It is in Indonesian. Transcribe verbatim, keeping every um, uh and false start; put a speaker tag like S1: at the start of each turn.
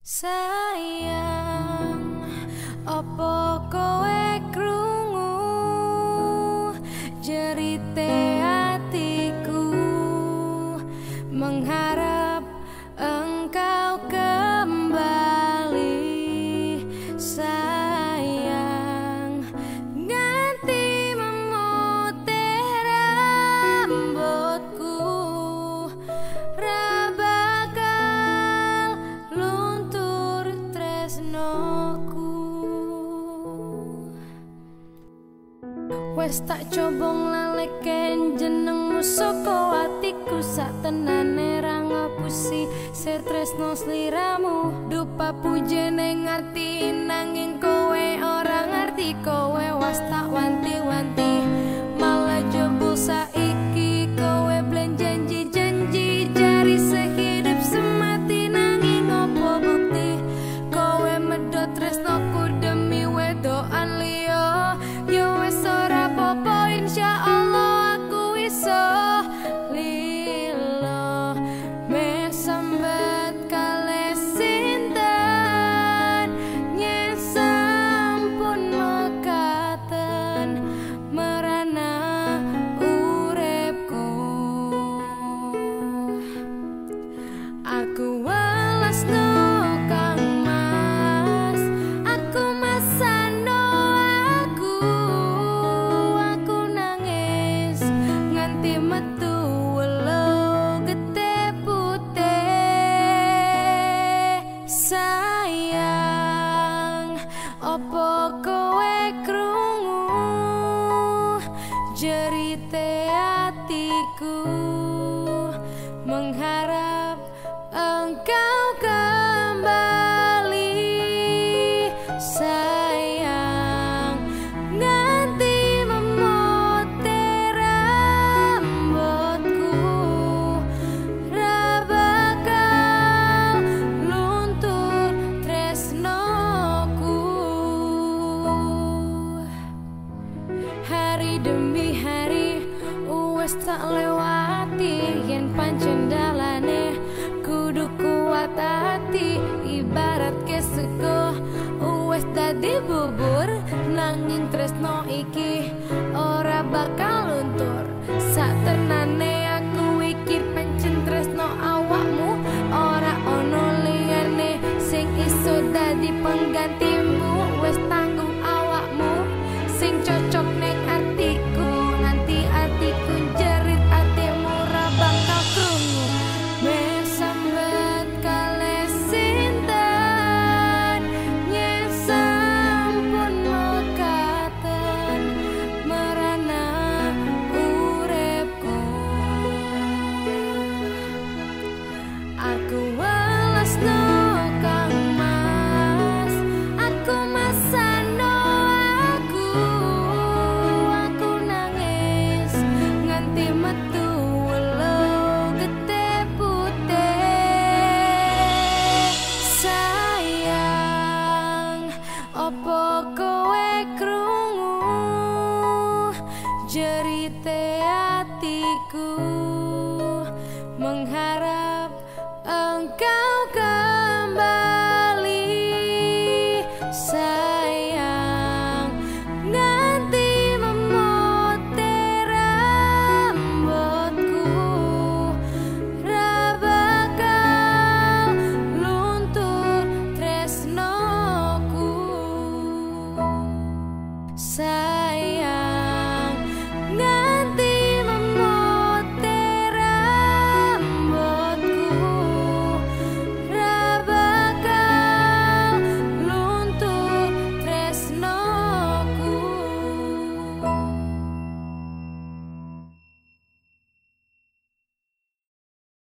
S1: Sayang, opo kowe krungu jerite hatiku, mengharap engkau kembali. Sayang, ganti memutih rambutku, rabakal luntur tresnoku. Wes tak coba nglaleken jenengmu saka atiku, sak tenane ra ngapusi sir tresno sliramu. Dupa pujene ngerti nanging kowe ora ngerti, kowe was tak wanti-wanti malah jebul saiki. Kowe blen janji-janji jari sehidup semati, nanging opo bukti kowe medhot tresnoku demi wedokan liya. Yo wes ora apa-apa, insyaallah aku iso lilo me sambat kale sinten yen sampun mekaten merana uripku. Aku welasno kang mas, aku masano aku, aku nangis nganti metu welo gete putih. Sayang, opo kowe krungu jerite hatiku, mengharap engkau kembali. Sayang, ganti memutih rambutku, rabakal luntur tresnoku. Hari demi hari wes tak lewati, yen pancen dalane kudu kuat hati. Ibarat kesego wes dadi bubur, nanging tresno iki ora bakal luntur. Sak tenane aku iki pancen tresno awakmu, ora ono liyane sing iso dadi penggantimu. Wes tanggung awakmu sing cocok ning atiku, nanti atiku jerit atimu ora bakal krungu me sambat kale sinten yen sampun mekaten merana uripku. Aku welasno kang mas, aku masano aku, aku nangis nganti metu welo gete putih. Sayang, opo kowe krungu jerite hatiku, mengharap engkau kembali. Sayang, ganti memutih rambutku, rabakal luntur tresnoku. Sayang,